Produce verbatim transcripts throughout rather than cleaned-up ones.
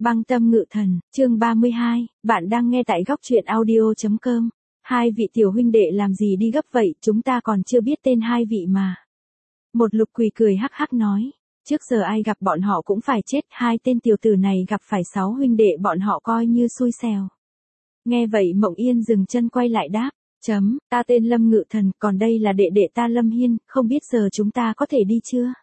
Băng tâm ngự thần, chương ba mươi hai, bạn đang nghe tại góc truyện audio.com. Hai vị tiểu huynh đệ làm gì đi gấp vậy, chúng ta còn chưa biết tên hai vị mà. Một lục quỳ cười hắc hắc nói, trước giờ ai gặp bọn họ cũng phải chết, hai tên tiểu tử này gặp phải sáu huynh đệ bọn họ coi như xui xẻo. Nghe vậy Mộng Yên dừng chân quay lại đáp, chấm, ta tên Lâm Ngự Thần, còn đây là đệ đệ ta Lâm Hiên, không biết giờ chúng ta có thể đi chưa?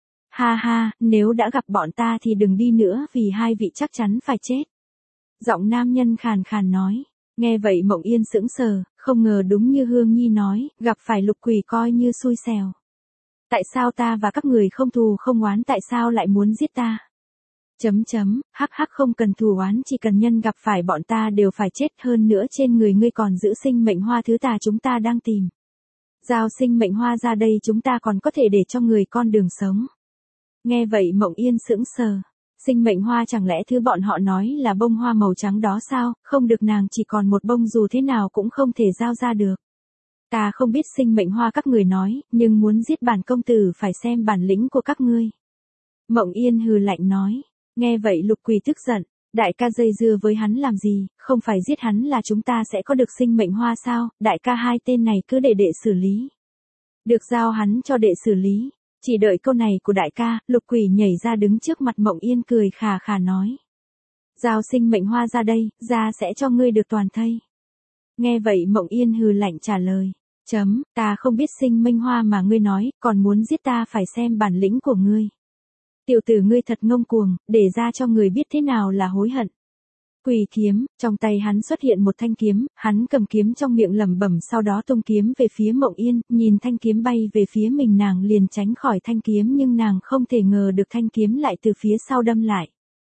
Ha ha, nếu đã gặp bọn ta thì đừng đi nữa vì hai vị chắc chắn phải chết. Giọng nam nhân khàn khàn nói. Nghe vậy Mộng Yên sững sờ, không ngờ đúng như Hương Nhi nói, gặp phải lục quỳ coi như xui xẻo. Tại sao ta và các người không thù không oán, tại sao lại muốn giết ta? Chấm chấm, hắc hắc, không cần thù oán, chỉ cần nhân gặp phải bọn ta đều phải chết, hơn nữa trên người ngươi còn giữ sinh mệnh hoa thứ ta chúng ta đang tìm. Giao sinh mệnh hoa ra đây, chúng ta còn có thể để cho người con đường sống. Nghe vậy Mộng Yên sững sờ, sinh mệnh hoa chẳng lẽ thứ bọn họ nói là bông hoa màu trắng đó sao, không được, nàng chỉ còn một bông dù thế nào cũng không thể giao ra được. Ta không biết sinh mệnh hoa các người nói, nhưng muốn giết bản công tử phải xem bản lĩnh của các ngươi. Mộng Yên hừ lạnh nói, nghe vậy lục quỳ tức giận, đại ca dây dưa với hắn làm gì, không phải giết hắn là chúng ta sẽ có được sinh mệnh hoa sao, đại ca hai tên này cứ để đệ xử lý. Được, giao hắn cho đệ xử lý. Chỉ đợi câu này của đại ca, lục quỷ nhảy ra đứng trước mặt Mộng Yên cười khà khà nói. Giao sinh mệnh hoa ra đây, ra sẽ cho ngươi được toàn thây. Nghe vậy Mộng Yên hừ lạnh trả lời. Chấm, ta không biết sinh mệnh hoa mà ngươi nói, còn muốn giết ta phải xem bản lĩnh của ngươi. Tiểu tử ngươi thật ngông cuồng, để ra cho người biết thế nào là hối hận. Quỳ kiếm, trong tay hắn xuất hiện một thanh kiếm, hắn cầm kiếm trong miệng lẩm bẩm, sau đó tung kiếm về phía Mộng Yên, nhìn thanh kiếm bay về phía mình, nàng liền tránh khỏi thanh kiếm, nhưng nàng không thể ngờ được thanh kiếm lại từ phía sau đâm lại.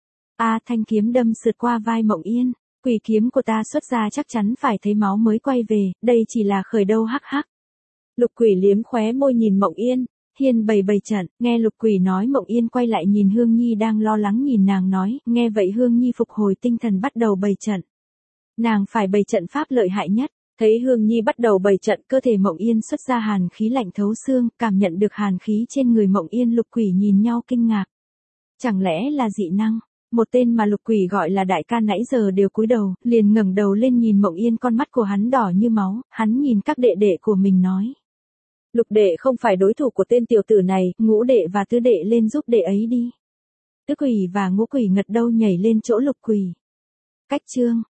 A à, thanh kiếm đâm sượt qua vai Mộng Yên, quỳ kiếm của ta xuất ra chắc chắn phải thấy máu mới quay về, đây chỉ là khởi đầu hắc hắc. Lục quỷ liếm khóe môi nhìn Mộng Yên. Hiên bày bày trận, nghe lục quỷ nói Mộng Yên quay lại nhìn Hương Nhi đang lo lắng nhìn nàng nói, nghe vậy Hương Nhi phục hồi tinh thần bắt đầu bày trận. Nàng phải bày trận pháp lợi hại nhất, thấy Hương Nhi bắt đầu bày trận, cơ thể Mộng Yên xuất ra hàn khí lạnh thấu xương, cảm nhận được hàn khí trên người Mộng Yên, lục quỷ nhìn nhau kinh ngạc. Chẳng lẽ là dị năng? Một tên mà lục quỷ gọi là đại ca nãy giờ đều cúi đầu, liền ngẩng đầu lên nhìn Mộng Yên, con mắt của hắn đỏ như máu, hắn nhìn các đệ đệ của mình nói. Lục đệ không phải đối thủ của tên tiểu tử này, ngũ đệ và tứ đệ lên giúp đệ ấy đi. Tứ quỷ và ngũ quỷ ngật đầu nhảy lên chỗ lục quỷ. Cách chương.